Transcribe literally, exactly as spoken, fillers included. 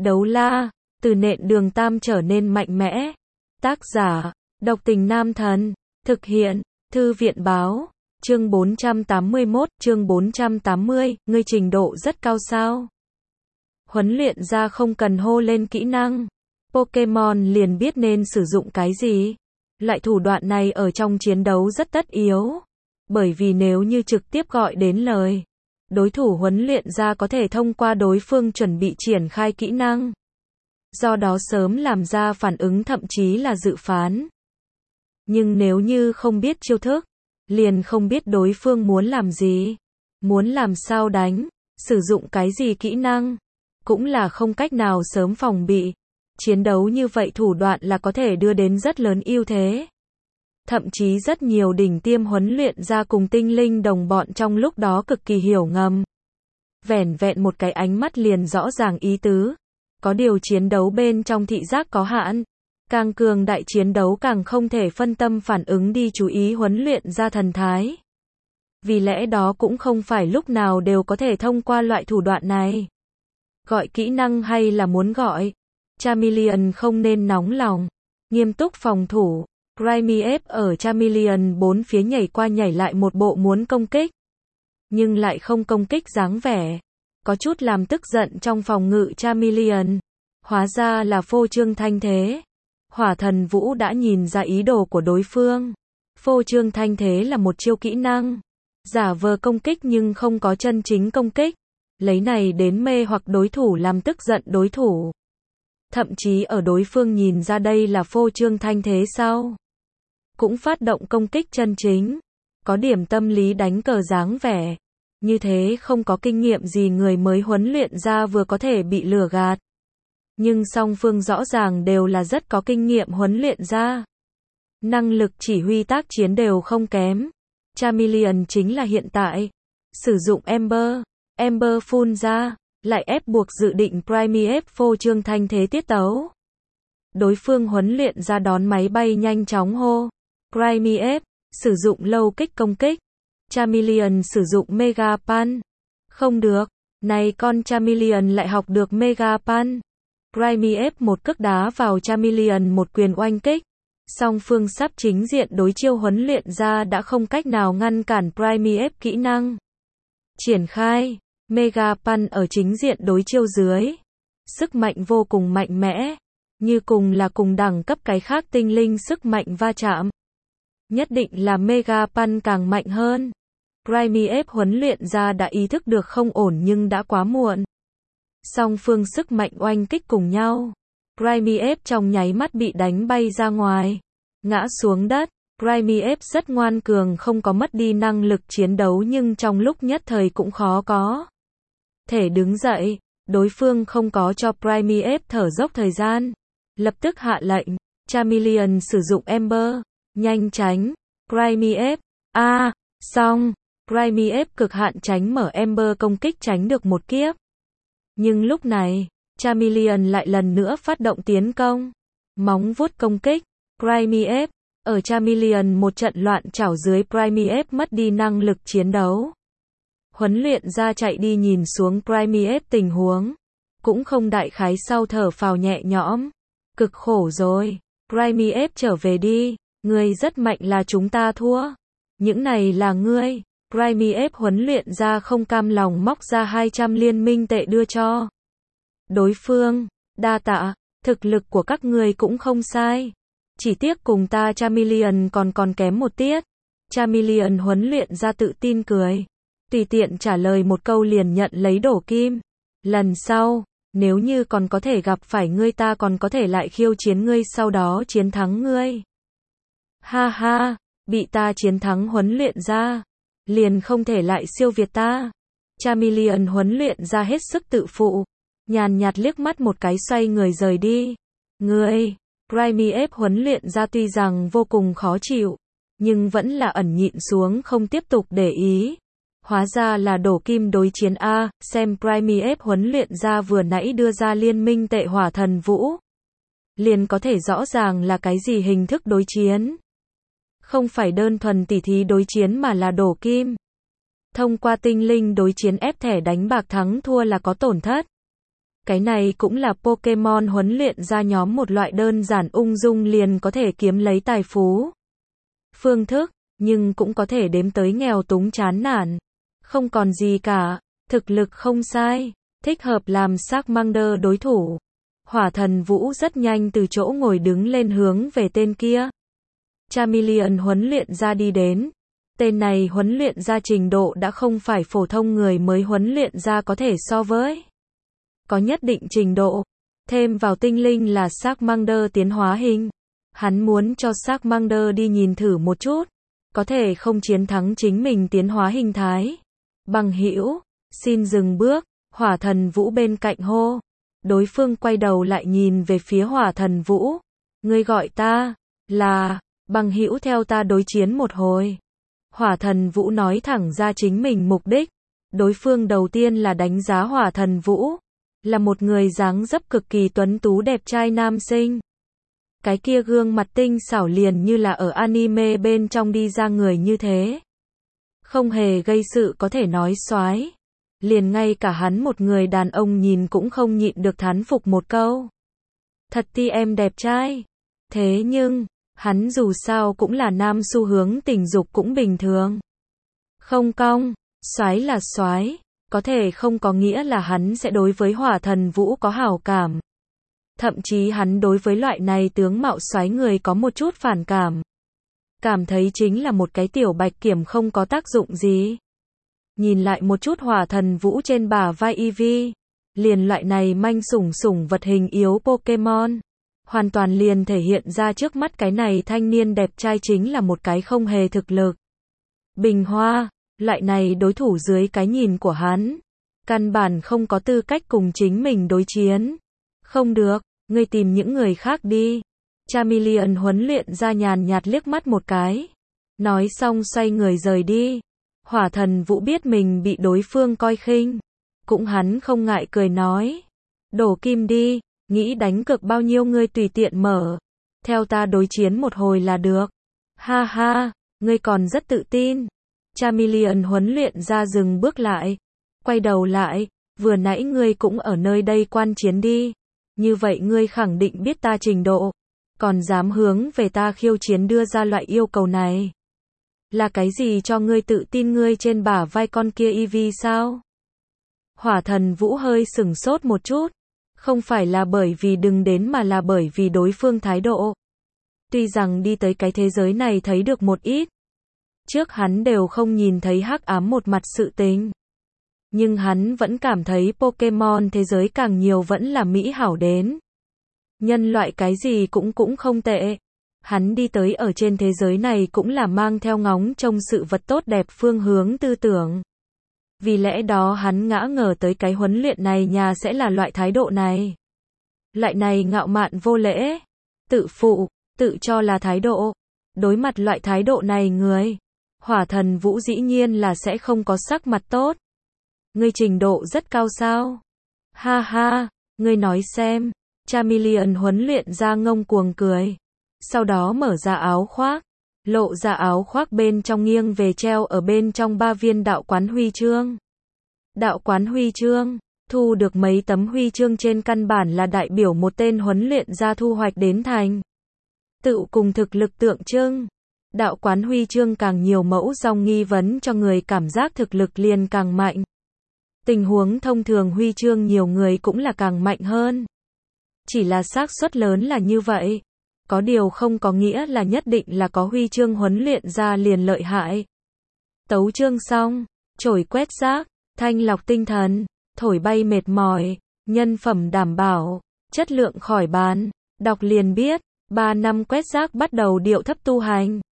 Đấu la, từ nện đường tam trở nên mạnh mẽ. Tác giả, độc tình nam thần. Thực hiện, thư viện báo. Chương bốn trăm tám mươi mốt, chương bốn trăm tám mươi, ngươi trình độ rất cao sao? Huấn luyện ra không cần hô lên kỹ năng. Pokemon liền biết nên sử dụng cái gì. Loại thủ đoạn này ở trong chiến đấu rất tất yếu. Bởi vì nếu như trực tiếp gọi đến lời, đối thủ huấn luyện ra có thể thông qua đối phương chuẩn bị triển khai kỹ năng. Do đó sớm làm ra phản ứng thậm chí là dự phán. Nhưng nếu như không biết chiêu thức, liền không biết đối phương muốn làm gì, muốn làm sao đánh, sử dụng cái gì kỹ năng, cũng là không cách nào sớm phòng bị. Chiến đấu như vậy thủ đoạn là có thể đưa đến rất lớn ưu thế. Thậm chí rất nhiều đỉnh tiêm huấn luyện ra cùng tinh linh đồng bọn trong lúc đó cực kỳ hiểu ngầm. Vẻn vẹn một cái ánh mắt liền rõ ràng ý tứ. Có điều chiến đấu bên trong thị giác có hạn. Càng cường đại chiến đấu càng không thể phân tâm phản ứng đi chú ý huấn luyện ra thần thái. Vì lẽ đó cũng không phải lúc nào đều có thể thông qua loại thủ đoạn này. Gọi kỹ năng hay là muốn gọi. Charmeleon không nên nóng lòng. Nghiêm túc phòng thủ. Primeape ở Charmeleon bốn phía nhảy qua nhảy lại một bộ muốn công kích. Nhưng lại không công kích dáng vẻ. Có chút làm tức giận trong phòng ngự Charmeleon. Hóa ra là phô trương thanh thế. Hỏa thần vũ đã nhìn ra ý đồ của đối phương. Phô trương thanh thế là một chiêu kỹ năng. Giả vờ công kích nhưng không có chân chính công kích. Lấy này đến mê hoặc đối thủ làm tức giận đối thủ. Thậm chí ở đối phương nhìn ra đây là phô trương thanh thế sau, cũng phát động công kích chân chính. Có điểm tâm lý đánh cờ dáng vẻ. Như thế không có kinh nghiệm gì người mới huấn luyện ra vừa có thể bị lừa gạt. Nhưng song phương rõ ràng đều là rất có kinh nghiệm huấn luyện ra. Năng lực chỉ huy tác chiến đều không kém. Charmeleon chính là hiện tại. Sử dụng Ember. Ember phun ra. Lại ép buộc dự định Primeape phô trương thanh thế tiết tấu. Đối phương huấn luyện ra đón máy bay nhanh chóng hô. Primeape. Sử dụng lâu kích công kích. Charmeleon sử dụng Mega Punch. Không được. Này con Charmeleon lại học được Mega Punch. Primeape một cước đá vào Charmeleon một quyền oanh kích. Song phương sắp chính diện đối chiêu huấn luyện ra đã không cách nào ngăn cản Primeape kỹ năng. Triển khai. Mega Punch ở chính diện đối chiêu dưới. Sức mạnh vô cùng mạnh mẽ. Như cùng là cùng đẳng cấp cái khác tinh linh sức mạnh va chạm. Nhất định là Mega Punch càng mạnh hơn. Primeape huấn luyện ra đã ý thức được không ổn nhưng đã quá muộn. Song phương sức mạnh oanh kích cùng nhau. Primeape trong nháy mắt bị đánh bay ra ngoài. Ngã xuống đất. Primeape rất ngoan cường không có mất đi năng lực chiến đấu nhưng trong lúc nhất thời cũng khó có thể đứng dậy. Đối phương không có cho Primeape thở dốc thời gian. Lập tức hạ lệnh. Charmeleon sử dụng Ember. Nhanh tránh. Primeape. A. À, xong. Primeape cực hạn tránh mở Ember công kích tránh được một kiếp. Nhưng lúc này, Charmeleon lại lần nữa phát động tiến công. Móng vuốt công kích. Primeape. Ở Charmeleon một trận loạn chảo dưới Primeape mất đi năng lực chiến đấu. Huấn luyện ra chạy đi nhìn xuống Primeape tình huống. Cũng không đại khái sau thở phào nhẹ nhõm. Cực khổ rồi. Primeape trở về đi. Ngươi rất mạnh là chúng ta thua. Những này là ngươi. Primeape huấn luyện ra không cam lòng móc ra hai trăm liên minh tệ đưa cho đối phương. Đa tạ, thực lực của các ngươi cũng không sai. Chỉ tiếc cùng ta Charmeleon còn còn kém một tiết. Charmeleon huấn luyện ra tự tin cười. Tùy tiện trả lời một câu liền nhận lấy đổ kim. Lần sau, nếu như còn có thể gặp phải ngươi ta còn có thể lại khiêu chiến ngươi sau đó chiến thắng ngươi. Ha ha, bị ta chiến thắng huấn luyện ra. Liền không thể lại siêu việt ta. Charmeleon huấn luyện ra hết sức tự phụ. Nhàn nhạt liếc mắt một cái xoay người rời đi. Ngươi, Primeape huấn luyện ra tuy rằng vô cùng khó chịu. Nhưng vẫn là ẩn nhịn xuống không tiếp tục để ý. Hóa ra là đổ kim đối chiến A. Xem Primeape huấn luyện ra vừa nãy đưa ra liên minh tệ hỏa thần vũ. Liền có thể rõ ràng là cái gì hình thức đối chiến. Không phải đơn thuần tỉ thí đối chiến mà là đổ kim. Thông qua tinh linh đối chiến ép thẻ đánh bạc thắng thua là có tổn thất. Cái này cũng là Pokemon huấn luyện ra nhóm một loại đơn giản ung dung liền có thể kiếm lấy tài phú phương thức, nhưng cũng có thể đếm tới nghèo túng chán nản. Không còn gì cả, thực lực không sai, thích hợp làm Charmander đối thủ. Hỏa Thần Vũ rất nhanh từ chỗ ngồi đứng lên hướng về tên kia. Charmeleon huấn luyện ra đi đến. Tên này huấn luyện ra trình độ đã không phải phổ thông người mới huấn luyện ra có thể so với. Có nhất định trình độ. Thêm vào tinh linh là Charmander tiến hóa hình. Hắn muốn cho Charmander đi nhìn thử một chút. Có thể không chiến thắng chính mình tiến hóa hình thái. Bằng hữu, xin dừng bước, Hỏa Thần Vũ bên cạnh hô. Đối phương quay đầu lại nhìn về phía Hỏa Thần Vũ. Ngươi gọi ta, là, bằng hữu theo ta đối chiến một hồi. Hỏa Thần Vũ nói thẳng ra chính mình mục đích. Đối phương đầu tiên là đánh giá Hỏa Thần Vũ. Là một người dáng dấp cực kỳ tuấn tú đẹp trai nam sinh. Cái kia gương mặt tinh xảo liền như là ở anime bên trong đi ra người như thế. Không hề gây sự có thể nói soái. Liền ngay cả hắn một người đàn ông nhìn cũng không nhịn được thán phục một câu. Thật ti em đẹp trai. Thế nhưng, hắn dù sao cũng là nam xu hướng tình dục cũng bình thường. Không cong, soái là soái, có thể không có nghĩa là hắn sẽ đối với Hỏa Thần Vũ có hảo cảm. Thậm chí hắn đối với loại này tướng mạo soái người có một chút phản cảm. Cảm thấy chính là một cái tiểu bạch kiểm không có tác dụng gì. Nhìn lại một chút Hỏa Thần Vũ trên bả vai Eevee, liền loại này manh sủng sủng vật hình yếu Pokemon, hoàn toàn liền thể hiện ra trước mắt cái này thanh niên đẹp trai chính là một cái không hề thực lực. Bình hoa, loại này đối thủ dưới cái nhìn của hắn, căn bản không có tư cách cùng chính mình đối chiến. Không được, ngươi tìm những người khác đi. Charmeleon huấn luyện ra nhàn nhạt liếc mắt một cái. Nói xong xoay người rời đi. Hỏa Thần Vũ biết mình bị đối phương coi khinh. Cũng hắn không ngại cười nói. Đổ kim đi, nghĩ đánh cược bao nhiêu ngươi tùy tiện mở. Theo ta đối chiến một hồi là được. Ha ha, ngươi còn rất tự tin. Charmeleon huấn luyện ra dừng bước lại. Quay đầu lại, vừa nãy ngươi cũng ở nơi đây quan chiến đi. Như vậy ngươi khẳng định biết ta trình độ. Còn dám hướng về ta khiêu chiến đưa ra loại yêu cầu này. Là cái gì cho ngươi tự tin ngươi trên bả vai con kia Eevee sao? Hỏa Thần Vũ hơi sửng sốt một chút. Không phải là bởi vì đừng đến mà là bởi vì đối phương thái độ. Tuy rằng đi tới cái thế giới này thấy được một ít. Trước hắn đều không nhìn thấy hắc ám một mặt sự tình. Nhưng hắn vẫn cảm thấy Pokemon thế giới càng nhiều vẫn là mỹ hảo đến. Nhân loại cái gì cũng cũng không tệ. Hắn đi tới ở trên thế giới này cũng là mang theo ngóng trông sự vật tốt đẹp phương hướng tư tưởng. Vì lẽ đó hắn ngã ngờ tới cái huấn luyện này nhà sẽ là loại thái độ này. Loại này ngạo mạn vô lễ, tự phụ, tự cho là thái độ. Đối mặt loại thái độ này người, Hỏa Thần Vũ dĩ nhiên là sẽ không có sắc mặt tốt. Ngươi trình độ rất cao sao? Ha ha, ngươi nói xem. Charmeleon huấn luyện ra ngông cuồng cười. Sau đó mở ra áo khoác. Lộ ra áo khoác bên trong nghiêng về treo ở bên trong ba viên đạo quán huy chương. Đạo quán huy chương, thu được mấy tấm huy chương trên căn bản là đại biểu một tên huấn luyện ra thu hoạch đến thành. Tự cùng thực lực tượng trưng. Đạo quán huy chương càng nhiều mẫu dòng nghi vấn cho người cảm giác thực lực liền càng mạnh. Tình huống thông thường huy chương nhiều người cũng là càng mạnh hơn. Chỉ là xác suất lớn là như vậy. Có điều không có nghĩa là nhất định là có huy chương huấn luyện ra liền lợi hại. Tấu chương xong, chổi quét rác, thanh lọc tinh thần, thổi bay mệt mỏi, nhân phẩm đảm bảo, chất lượng khỏi bàn, đọc liền biết, ba năm quét rác bắt đầu điệu thấp tu hành.